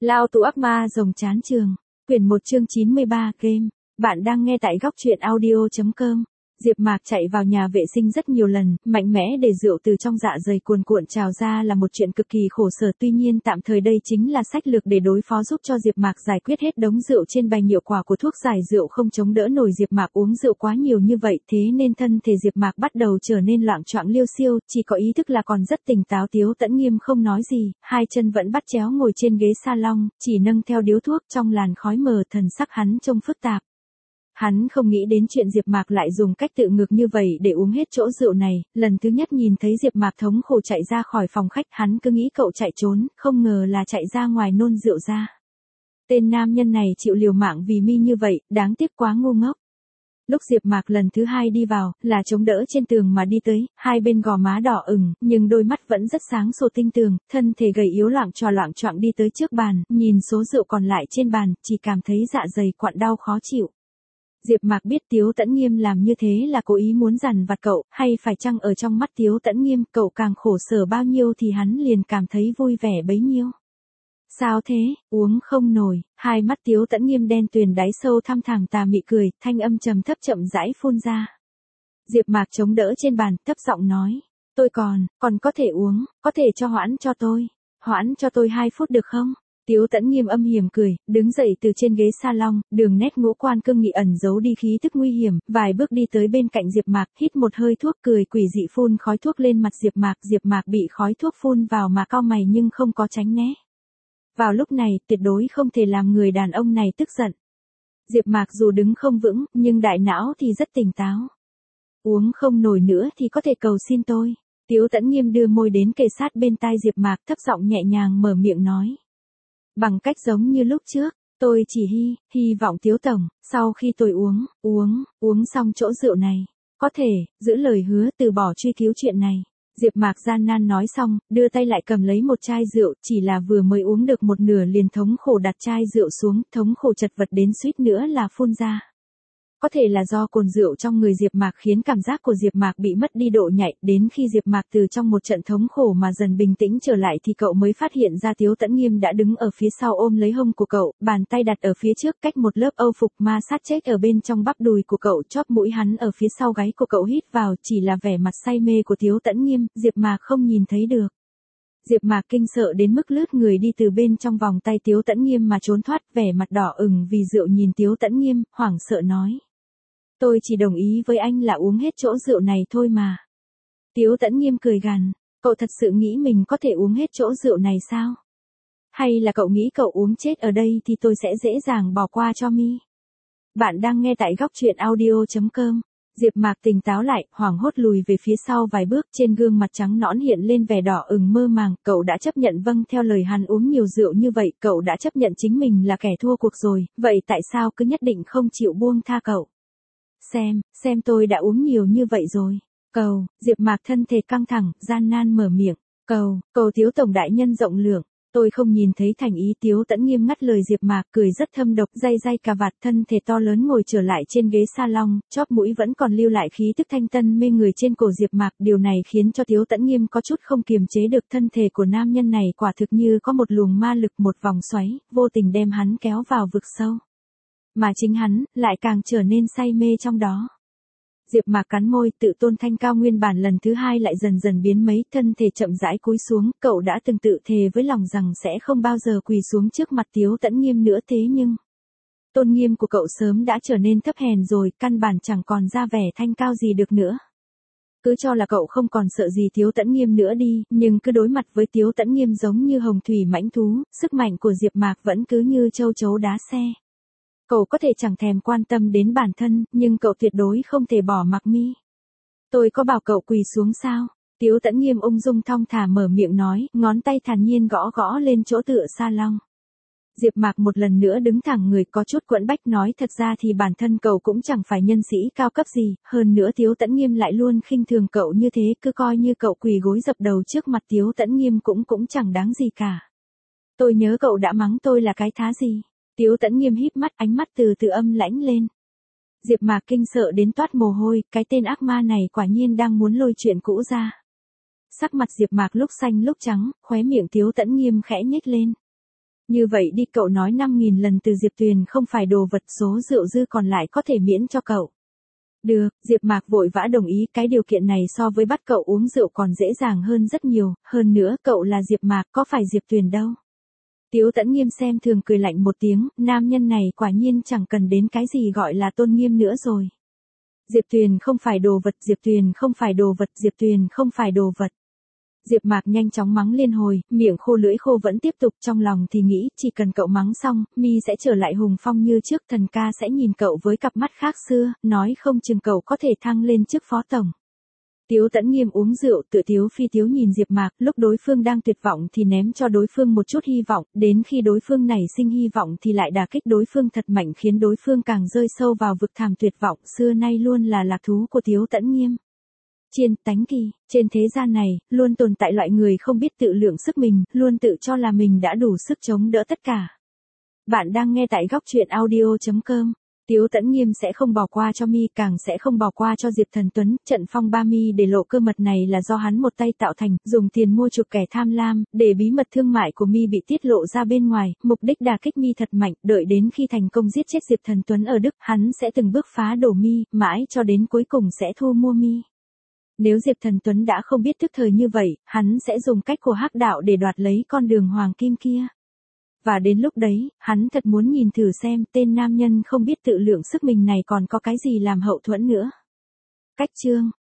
Lao tù ác ma rồng chán trường. Quyển 1 chương 93 game. Bạn đang nghe tại góc truyện audio.com. Diệp Mạc chạy vào nhà vệ sinh rất nhiều lần, mạnh mẽ để rượu từ trong dạ dày cuồn cuộn trào ra là một chuyện cực kỳ khổ sở, tuy nhiên tạm thời đây chính là sách lược để đối phó giúp cho Diệp Mạc giải quyết hết đống rượu trên bày hiệu quả của thuốc giải rượu không chống đỡ nổi Diệp Mạc uống rượu quá nhiều như vậy, thế nên thân thể Diệp Mạc bắt đầu trở nên loạng choạng liêu xiêu, chỉ có ý thức là còn rất tỉnh táo. Tiếu Tẫn Nghiêm không nói gì, hai chân vẫn bắt chéo ngồi trên ghế salon, chỉ nâng theo điếu thuốc trong làn khói mờ, thần sắc hắn trông phức tạp. Hắn không nghĩ đến chuyện Diệp Mạc lại dùng cách tự ngược như vậy để uống hết chỗ rượu này, lần thứ nhất nhìn thấy Diệp Mạc thống khổ chạy ra khỏi phòng khách, hắn cứ nghĩ cậu chạy trốn, không ngờ là chạy ra ngoài nôn rượu ra. Tên nam nhân này chịu liều mạng vì mi như vậy, đáng tiếc quá ngu ngốc. Lúc Diệp Mạc lần thứ hai đi vào, là chống đỡ trên tường mà đi tới, hai bên gò má đỏ ửng, nhưng đôi mắt vẫn rất sáng sủa tinh tường, thân thể gầy yếu loạng choạng đi tới trước bàn, nhìn số rượu còn lại trên bàn, chỉ cảm thấy dạ dày quặn đau khó chịu. Diệp Mạc biết Tiếu Tẫn Nghiêm làm như thế là cố ý muốn dằn vặt cậu, hay phải chăng ở trong mắt Tiếu Tẫn Nghiêm cậu càng khổ sở bao nhiêu thì hắn liền cảm thấy vui vẻ bấy nhiêu. Sao thế, uống không nổi, hai mắt Tiếu Tẫn Nghiêm đen tuyền đáy sâu thăm thẳm tà mị cười, thanh âm trầm thấp chậm rãi phun ra. Diệp Mạc chống đỡ trên bàn, thấp giọng nói, tôi còn có thể uống, có thể hoãn cho tôi 2 phút được không? Tiếu Tẫn Nghiêm âm hiểm cười, đứng dậy từ trên ghế salon, đường nét ngũ quan cương nghị ẩn giấu đi khí tức nguy hiểm, vài bước đi tới bên cạnh Diệp Mạc, hít một hơi thuốc, cười quỷ dị phun khói thuốc lên mặt Diệp Mạc bị khói thuốc phun vào mà cau mày nhưng không có tránh né. Vào lúc này, tuyệt đối không thể làm người đàn ông này tức giận. Diệp Mạc dù đứng không vững, nhưng đại não thì rất tỉnh táo. Uống không nổi nữa thì có thể cầu xin tôi. Tiếu Tẫn Nghiêm đưa môi đến kề sát bên tai Diệp Mạc, thấp giọng nhẹ nhàng mở miệng nói. Bằng cách giống như lúc trước, tôi chỉ hy vọng Tiếu Tổng, sau khi tôi uống xong chỗ rượu này, có thể, giữ lời hứa từ bỏ truy cứu chuyện này. Diệp Mạc gian nan nói xong, đưa tay lại cầm lấy một chai rượu, chỉ là vừa mới uống được một nửa liền thống khổ đặt chai rượu xuống, thống khổ chật vật đến suýt nữa là phun ra. Có thể là do cồn rượu trong người Diệp Mạc khiến cảm giác của Diệp Mạc bị mất đi độ nhạy, đến khi Diệp Mạc từ trong một trận thống khổ mà dần bình tĩnh trở lại thì cậu mới phát hiện ra Tiếu Tẫn Nghiêm đã đứng ở phía sau ôm lấy hông của cậu, bàn tay đặt ở phía trước cách một lớp âu phục ma sát chết ở bên trong bắp đùi của cậu, chóp mũi hắn ở phía sau gáy của cậu hít vào, chỉ là vẻ mặt say mê của Tiếu Tẫn Nghiêm, Diệp Mạc không nhìn thấy được. Diệp Mạc kinh sợ đến mức lướt người đi từ bên trong vòng tay Tiếu Tẫn Nghiêm mà trốn thoát, vẻ mặt đỏ ửng vì rượu nhìn Tiếu Tẫn Nghiêm, hoảng sợ nói. Tôi chỉ đồng ý với anh là uống hết chỗ rượu này thôi mà. Tiếu Tẫn Nghiêm cười gằn, cậu thật sự nghĩ mình có thể uống hết chỗ rượu này sao? Hay là cậu nghĩ cậu uống chết ở đây thì tôi sẽ dễ dàng bỏ qua cho mi? Bạn đang nghe tại góc truyện audio.com. Diệp Mạc tỉnh táo lại, hoảng hốt lùi về phía sau vài bước, trên gương mặt trắng nõn hiện lên vẻ đỏ ửng mơ màng, cậu đã chấp nhận vâng theo lời hắn uống nhiều rượu như vậy, cậu đã chấp nhận chính mình là kẻ thua cuộc rồi, vậy tại sao cứ nhất định không chịu buông tha cậu? Xem tôi đã uống nhiều như vậy rồi. Diệp Mạc thân thể căng thẳng, gian nan mở miệng. Cầu Tiếu Tổng đại nhân rộng lượng. Tôi không nhìn thấy thành ý. Tiếu Tẫn Nghiêm ngắt lời Diệp Mạc, cười rất thâm độc, day cà vạt, thân thể to lớn ngồi trở lại trên ghế salon, chóp mũi vẫn còn lưu lại khí tức thanh tân mê người trên cổ Diệp Mạc, điều này khiến cho Tiếu Tẫn Nghiêm có chút không kiềm chế được, thân thể của nam nhân này quả thực như có một luồng ma lực, một vòng xoáy, vô tình đem hắn kéo vào vực sâu. Mà chính hắn, lại càng trở nên say mê trong đó. Diệp Mạc cắn môi, tự tôn thanh cao nguyên bản lần thứ hai lại dần dần biến mấy, thân thể chậm rãi cúi xuống, cậu đã từng tự thề với lòng rằng sẽ không bao giờ quỳ xuống trước mặt Tiếu Tẫn Nghiêm nữa, thế nhưng tôn nghiêm của cậu sớm đã trở nên thấp hèn rồi, căn bản chẳng còn ra vẻ thanh cao gì được nữa. Cứ cho là cậu không còn sợ gì Tiếu Tẫn Nghiêm nữa đi, nhưng cứ đối mặt với Tiếu Tẫn Nghiêm giống như hồng thủy mãnh thú, sức mạnh của Diệp Mạc vẫn cứ như châu chấu đá xe. Cậu có thể chẳng thèm quan tâm đến bản thân, nhưng cậu tuyệt đối không thể bỏ mặc mi. Tôi có bảo cậu quỳ xuống sao? Tiếu Tẫn Nghiêm ung dung thong thả mở miệng nói, ngón tay thản nhiên gõ lên chỗ tựa salon. Diệp Mạc một lần nữa đứng thẳng người, có chút quẫn bách nói, thật ra thì bản thân cậu cũng chẳng phải nhân sĩ cao cấp gì, hơn nữa Tiếu Tẫn Nghiêm lại luôn khinh thường cậu như thế, cứ coi như cậu quỳ gối dập đầu trước mặt Tiếu Tẫn Nghiêm cũng chẳng đáng gì cả. Tôi nhớ cậu đã mắng tôi là cái thá gì. Tiếu Tẫn Nghiêm híp mắt, ánh mắt từ từ âm lãnh lên. Diệp Mạc kinh sợ đến toát mồ hôi, cái tên ác ma này quả nhiên đang muốn lôi chuyện cũ ra. Sắc mặt Diệp Mạc lúc xanh lúc trắng, khóe miệng Tiếu Tẫn Nghiêm khẽ nhếch lên. Như vậy đi, cậu nói 5.000 lần từ Diệp Tuyền không phải đồ vật, số rượu dư còn lại có thể miễn cho cậu. Được, Diệp Mạc vội vã đồng ý, cái điều kiện này so với bắt cậu uống rượu còn dễ dàng hơn rất nhiều, hơn nữa cậu là Diệp Mạc, có phải Diệp Tuyền đâu. Tiếu Tẫn Nghiêm xem thường cười lạnh một tiếng, nam nhân này quả nhiên chẳng cần đến cái gì gọi là tôn nghiêm nữa rồi. Diệp Tuyền không phải đồ vật, Diệp Tuyền không phải đồ vật, Diệp Tuyền không phải đồ vật. Diệp Mạc nhanh chóng mắng liên hồi, miệng khô lưỡi khô vẫn tiếp tục, trong lòng thì nghĩ, chỉ cần cậu mắng xong, mi sẽ trở lại hùng phong như trước, thần ca sẽ nhìn cậu với cặp mắt khác xưa, nói không chừng cậu có thể thăng lên chức phó tổng. Tiếu Tẫn Nghiêm uống rượu, tự tiếu phi tiếu nhìn Diệp Mạc, lúc đối phương đang tuyệt vọng thì ném cho đối phương một chút hy vọng, đến khi đối phương nảy sinh hy vọng thì lại đả kích đối phương thật mạnh, khiến đối phương càng rơi sâu vào vực thẳm tuyệt vọng, xưa nay luôn là lạc thú của Tiếu Tẫn Nghiêm. Chiên tánh kỳ, trên thế gian này, luôn tồn tại loại người không biết tự lượng sức mình, luôn tự cho là mình đã đủ sức chống đỡ tất cả. Bạn đang nghe tại góc truyện audio.com. Tiếu Tẫn Nghiêm sẽ không bỏ qua cho mi, càng sẽ không bỏ qua cho Diệp Thần Tuấn, trận phong ba mi để lộ cơ mật này là do hắn một tay tạo thành, dùng tiền mua chuộc kẻ tham lam, để bí mật thương mại của mi bị tiết lộ ra bên ngoài, mục đích đả kích mi thật mạnh, đợi đến khi thành công giết chết Diệp Thần Tuấn ở Đức, hắn sẽ từng bước phá đổ mi, mãi cho đến cuối cùng sẽ thu mua mi. Nếu Diệp Thần Tuấn đã không biết thức thời như vậy, hắn sẽ dùng cách của hắc đạo để đoạt lấy con đường hoàng kim kia. Và đến lúc đấy, hắn thật muốn nhìn thử xem tên nam nhân không biết tự lượng sức mình này còn có cái gì làm hậu thuẫn nữa. Cách chương